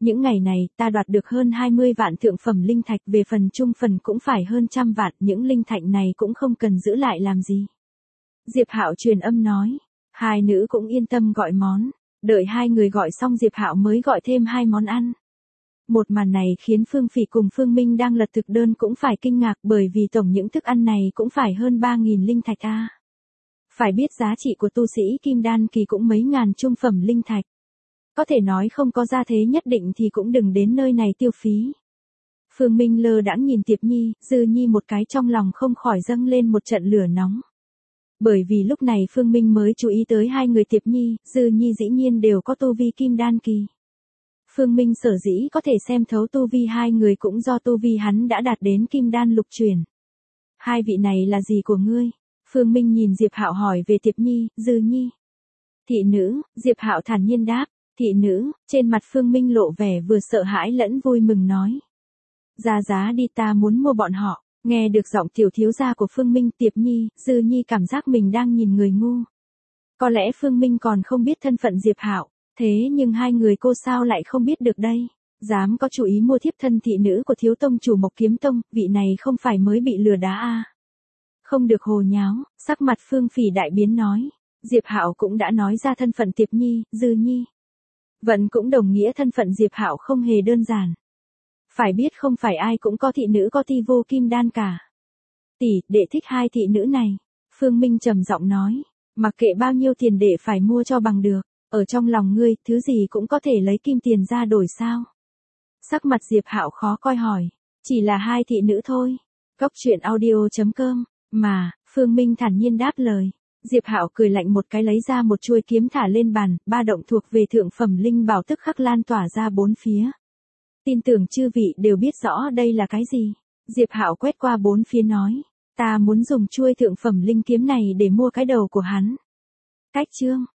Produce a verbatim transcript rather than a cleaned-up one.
Những ngày này, ta đoạt được hơn hai mươi vạn thượng phẩm linh thạch, về phần trung phần cũng phải hơn trăm vạn, những linh thạch này cũng không cần giữ lại làm gì. Diệp Hạo truyền âm nói, hai nữ cũng yên tâm gọi món, đợi hai người gọi xong Diệp Hạo mới gọi thêm hai món ăn. Một màn này khiến Phương Phỉ cùng Phương Minh đang lật thực đơn cũng phải kinh ngạc, bởi vì tổng những thức ăn này cũng phải hơn ba nghìn linh thạch a. Phải biết giá trị của tu sĩ kim đan kỳ cũng mấy ngàn trung phẩm linh thạch. Có thể nói không có gia thế nhất định thì cũng đừng đến nơi này tiêu phí. Phương Minh lơ đãng nhìn Tiệp Nhi, Dư Nhi một cái, trong lòng không khỏi dâng lên một trận lửa nóng. Bởi vì lúc này Phương Minh mới chú ý tới hai người Tiệp Nhi, Dư Nhi dĩ nhiên đều có tu vi kim đan kỳ. Phương Minh sở dĩ có thể xem thấu tu vi hai người cũng do tu vi hắn đã đạt đến kim đan lục truyền. Hai vị này là gì của ngươi? Phương Minh nhìn Diệp Hạo hỏi về Tiệp Nhi, Dư Nhi. Thị nữ, Diệp Hạo thản nhiên đáp, thị nữ, trên mặt Phương Minh lộ vẻ vừa sợ hãi lẫn vui mừng nói. Ra giá đi, ta muốn mua bọn họ. Nghe được giọng tiểu thiếu gia của Phương Minh, Tiệp Nhi, Dư Nhi cảm giác mình đang nhìn người ngu. Có lẽ Phương Minh còn không biết thân phận Diệp Hạo, thế nhưng hai người cô sao lại không biết được đây? Dám có chủ ý mua thiếp thân thị nữ của thiếu tông chủ Mộc Kiếm Tông, vị này không phải mới bị lừa đá à? Không được hồ nháo, sắc mặt Phương Phỉ đại biến nói. Diệp Hạo cũng đã nói ra thân phận Tiệp Nhi, Dư Nhi. Vẫn cũng đồng nghĩa thân phận Diệp Hạo không hề đơn giản. Phải biết không phải ai cũng có thị nữ có ti vô kim đan cả. Tỷ, đệ thích hai thị nữ này. Phương Minh trầm giọng nói, mặc kệ bao nhiêu tiền đệ phải mua cho bằng được. Ở trong lòng ngươi, thứ gì cũng có thể lấy kim tiền ra đổi sao? Sắc mặt Diệp Hạo khó coi hỏi, chỉ là hai thị nữ thôi. Cốc truyện audio chấm com, mà, Phương Minh thản nhiên đáp lời. Diệp Hạo cười lạnh một cái, lấy ra một chuôi kiếm thả lên bàn, ba động thuộc về thượng phẩm linh bảo tức khắc lan tỏa ra bốn phía. Tin tưởng chư vị đều biết rõ đây là cái gì. Diệp Hạo quét qua bốn phía nói, ta muốn dùng chuôi thượng phẩm linh kiếm này để mua cái đầu của hắn. Cách chương